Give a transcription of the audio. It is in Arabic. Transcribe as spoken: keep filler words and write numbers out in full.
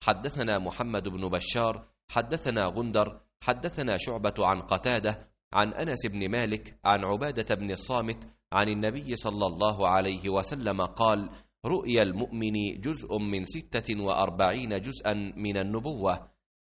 حدثنا محمد بن بشار حدثنا غندر حدثنا شعبة عن قتادة عن أنس بن مالك عن عبادة بن الصامت عن النبي صلى الله عليه وسلم قال: رؤيا المؤمن جزء من ستة وأربعين جزءا من النبوة،